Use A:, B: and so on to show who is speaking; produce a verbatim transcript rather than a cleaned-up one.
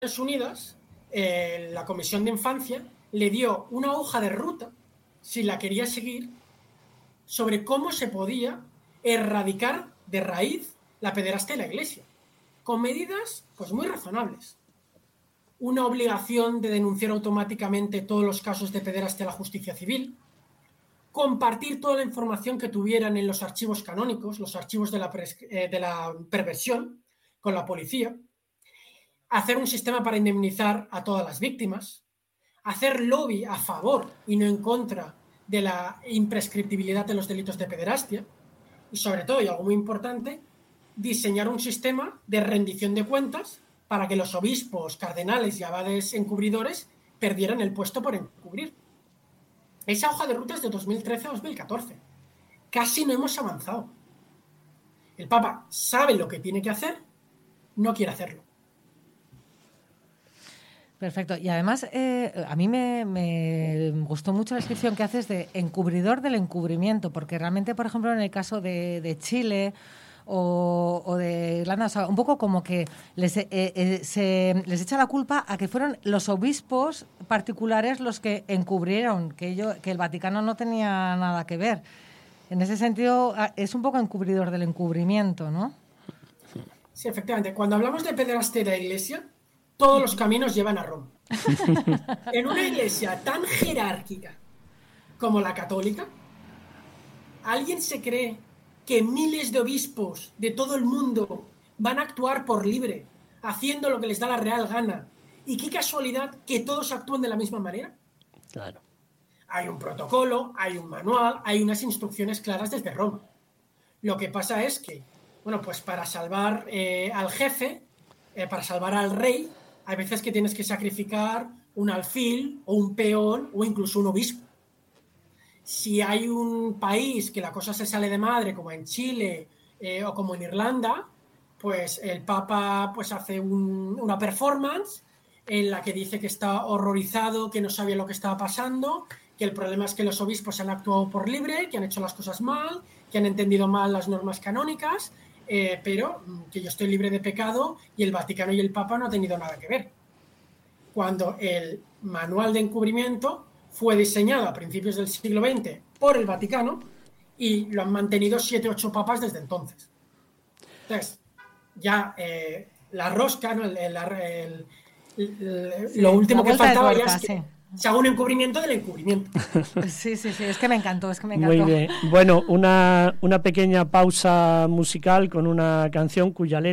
A: Unidas, eh, la Comisión de Infancia le dio una hoja de ruta, si la quería seguir, sobre cómo se podía erradicar de raíz la pederastia en la Iglesia, con medidas pues muy razonables. Una obligación de denunciar automáticamente todos los casos de pederastia a la justicia civil, compartir toda la información que tuvieran en los archivos canónicos, los archivos de la, eh, de la perversión, con la policía, hacer un sistema para indemnizar a todas las víctimas, hacer lobby a favor y no en contra de la imprescriptibilidad de los delitos de pederastia y, sobre todo, y algo muy importante, diseñar un sistema de rendición de cuentas para que los obispos, cardenales y abades encubridores perdieran el puesto por encubrir. Esa hoja de ruta es de dos mil trece a dos mil catorce. Casi no hemos avanzado. El Papa sabe lo que tiene que hacer, no quiere hacerlo.
B: Perfecto. Y además, eh, a mí me, me gustó mucho la descripción que haces de encubridor del encubrimiento, porque realmente, por ejemplo, en el caso de, de Chile o, o de Irlanda, o sea, un poco como que les, eh, eh, se, les echa la culpa a que fueron los obispos particulares los que encubrieron, que, ello, que el Vaticano no tenía nada que ver. En ese sentido, es un poco encubridor del encubrimiento, ¿no?
A: Sí, efectivamente. Cuando hablamos de pederastia de la Iglesia, todos los caminos llevan a Roma. En una iglesia tan jerárquica como la católica, ¿alguien se cree que miles de obispos de todo el mundo van a actuar por libre, haciendo lo que les da la real gana? Y qué casualidad que todos actúen de la misma manera.
C: Claro.
A: Hay un protocolo, hay un manual, hay unas instrucciones claras desde Roma. Lo que pasa es que, bueno, pues para salvar eh, al jefe, eh, para salvar al rey, hay veces que tienes que sacrificar un alfil o un peón o incluso un obispo. Si hay un país que la cosa se sale de madre, como en Chile eh, o como en Irlanda, pues el Papa pues hace un, una performance en la que dice que está horrorizado, que no sabía lo que estaba pasando, que el problema es que los obispos han actuado por libre, que han hecho las cosas mal, que han entendido mal las normas canónicas, Eh, pero que yo estoy libre de pecado y el Vaticano y el Papa no han tenido nada que ver. Cuando el manual de encubrimiento fue diseñado a principios del siglo veinte por el Vaticano y lo han mantenido siete o ocho papas desde entonces. Entonces, ya eh, la rosca, ¿no? el, el, el, el,
B: sí,
A: lo último que faltaba
B: tuerca,
A: ya es que
B: sí.
A: se haga un encubrimiento del encubrimiento.
B: Sí, sí, sí, es que me encantó, es que me encantó.
C: Muy bien. Bueno, una, una pequeña pausa musical con una canción cuya letra